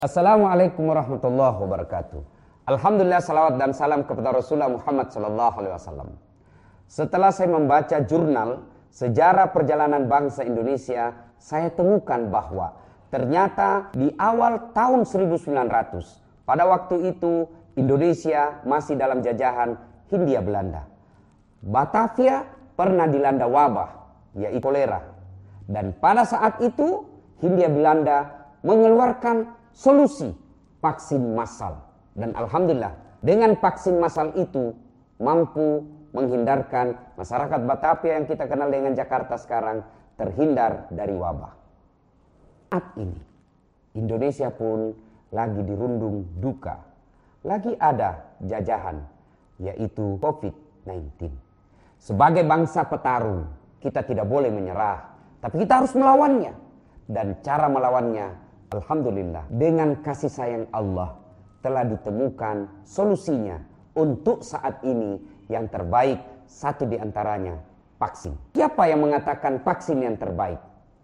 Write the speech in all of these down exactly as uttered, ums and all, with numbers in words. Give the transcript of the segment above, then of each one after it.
Assalamualaikum warahmatullahi wabarakatuh. Alhamdulillah, salawat dan salam kepada Rasulullah Muhammad sallallahu alaihi wasallam. Setelah saya membaca jurnal sejarah perjalanan bangsa Indonesia, saya temukan bahwa ternyata di awal tahun seribu sembilan ratus, pada waktu itu Indonesia masih dalam jajahan Hindia Belanda. Batavia pernah dilanda wabah, yaitu kolera. Dan pada saat itu Hindia Belanda mengeluarkan solusi vaksin massal. Dan alhamdulillah, dengan vaksin massal itu mampu menghindarkan masyarakat Batavia yang kita kenal dengan Jakarta sekarang terhindar dari wabah. Saat ini Indonesia pun lagi dirundung duka. Lagi ada jajahan, yaitu covid sembilan belas. Sebagai bangsa petarung, kita tidak boleh menyerah, tapi kita harus melawannya. Dan cara melawannya, alhamdulillah, dengan kasih sayang Allah telah ditemukan solusinya. Untuk saat ini yang terbaik, satu di antaranya vaksin. Siapa yang mengatakan vaksin yang terbaik?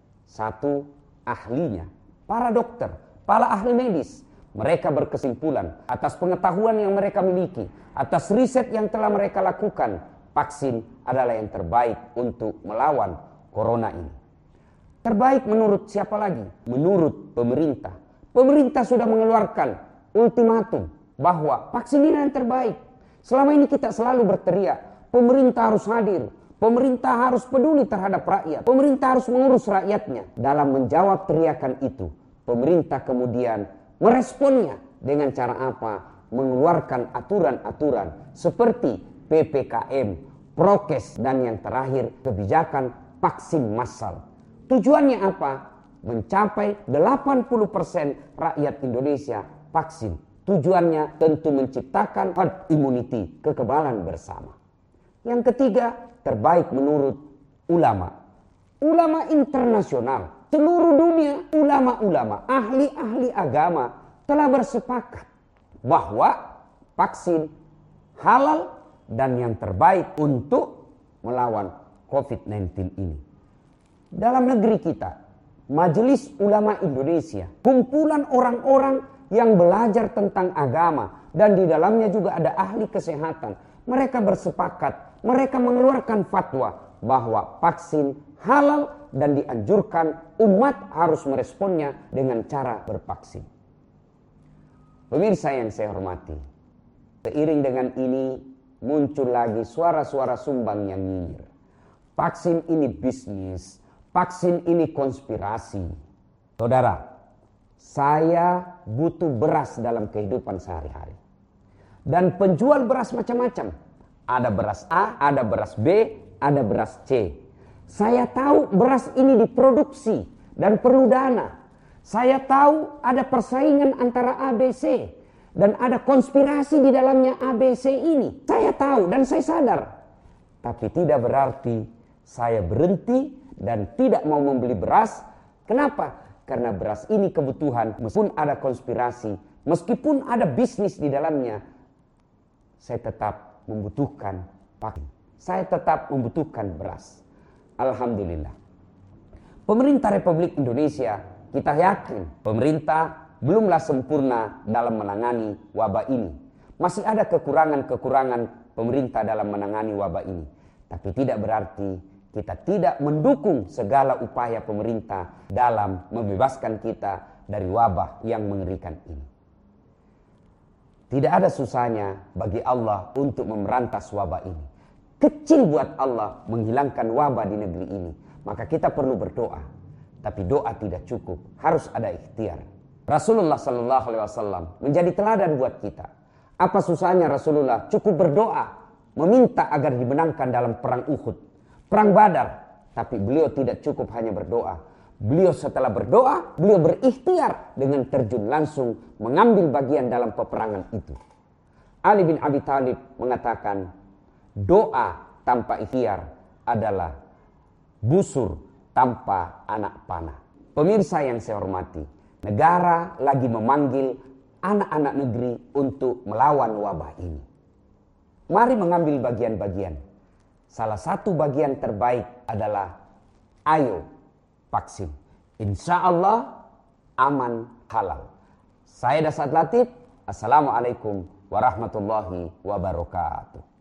Satu, ahlinya, para dokter, para ahli medis. Mereka berkesimpulan atas pengetahuan yang mereka miliki, atas riset yang telah mereka lakukan, vaksin adalah yang terbaik untuk melawan corona ini. Terbaik menurut siapa lagi? Menurut pemerintah. Pemerintah sudah mengeluarkan ultimatum bahwa vaksin ini yang terbaik. Selama ini kita selalu berteriak, pemerintah harus hadir, pemerintah harus peduli terhadap rakyat, pemerintah harus mengurus rakyatnya. Dalam menjawab teriakan itu, pemerintah kemudian meresponnya dengan cara apa? Mengeluarkan aturan-aturan seperti P P K M, prokes, dan yang terakhir kebijakan vaksin massal. Tujuannya apa? Mencapai delapan puluh persen rakyat Indonesia vaksin. Tujuannya tentu menciptakan herd immunity, kekebalan bersama. Yang ketiga, terbaik menurut ulama. Ulama internasional, seluruh dunia, ulama-ulama, ahli-ahli agama telah bersepakat bahwa vaksin halal dan yang terbaik untuk melawan covid sembilan belas ini. Dalam negeri kita, Majelis Ulama Indonesia, kumpulan orang-orang yang belajar tentang agama, dan di dalamnya juga ada ahli kesehatan. Mereka bersepakat, mereka mengeluarkan fatwa bahwa vaksin halal dan dianjurkan umat harus meresponnya dengan cara bervaksin. Pemirsa yang saya hormati, seiring dengan ini muncul lagi suara-suara sumbang yang nyinyir. Vaksin ini bisnis, vaksin ini konspirasi. Saudara, saya butuh beras dalam kehidupan sehari-hari. Dan penjual beras macam-macam. Ada beras A, ada beras B, ada beras C. Saya tahu beras ini diproduksi dan perlu dana. Saya tahu ada persaingan antara A, B, C. Dan ada konspirasi di dalamnya A, B, C ini. Saya tahu dan saya sadar. Tapi tidak berarti saya berhenti dan tidak mau membeli beras. Kenapa? Karena beras ini kebutuhan, meskipun ada konspirasi, meskipun ada bisnis di dalamnya, saya tetap membutuhkan vaksin. Saya tetap membutuhkan beras. Alhamdulillah. Pemerintah Republik Indonesia, kita yakin pemerintah belumlah sempurna dalam menangani wabah ini. Masih ada kekurangan-kekurangan pemerintah dalam menangani wabah ini. Tapi tidak berarti kita tidak mendukung segala upaya pemerintah dalam membebaskan kita dari wabah yang mengerikan ini. Tidak ada susahnya bagi Allah untuk memerantas wabah ini. Kecil buat Allah menghilangkan wabah di negeri ini. Maka kita perlu berdoa. Tapi doa tidak cukup, harus ada ikhtiar. Rasulullah Sallallahu Alaihi Wasallam menjadi teladan buat kita. Apa susahnya Rasulullah cukup berdoa, meminta agar dimenangkan dalam perang Uhud, perang Badar. Tapi beliau tidak cukup hanya berdoa. Beliau setelah berdoa, beliau berikhtiar dengan terjun langsung mengambil bagian dalam peperangan itu. Ali bin Abi Thalib mengatakan, doa tanpa ikhtiar adalah busur tanpa anak panah. Pemirsa yang saya hormati, negara lagi memanggil anak-anak negeri untuk melawan wabah ini. Mari mengambil bagian-bagian. Salah satu bagian terbaik adalah ayo vaksin. Insya Allah aman halal. Saya Dasat Latif. Assalamualaikum warahmatullahi wabarakatuh.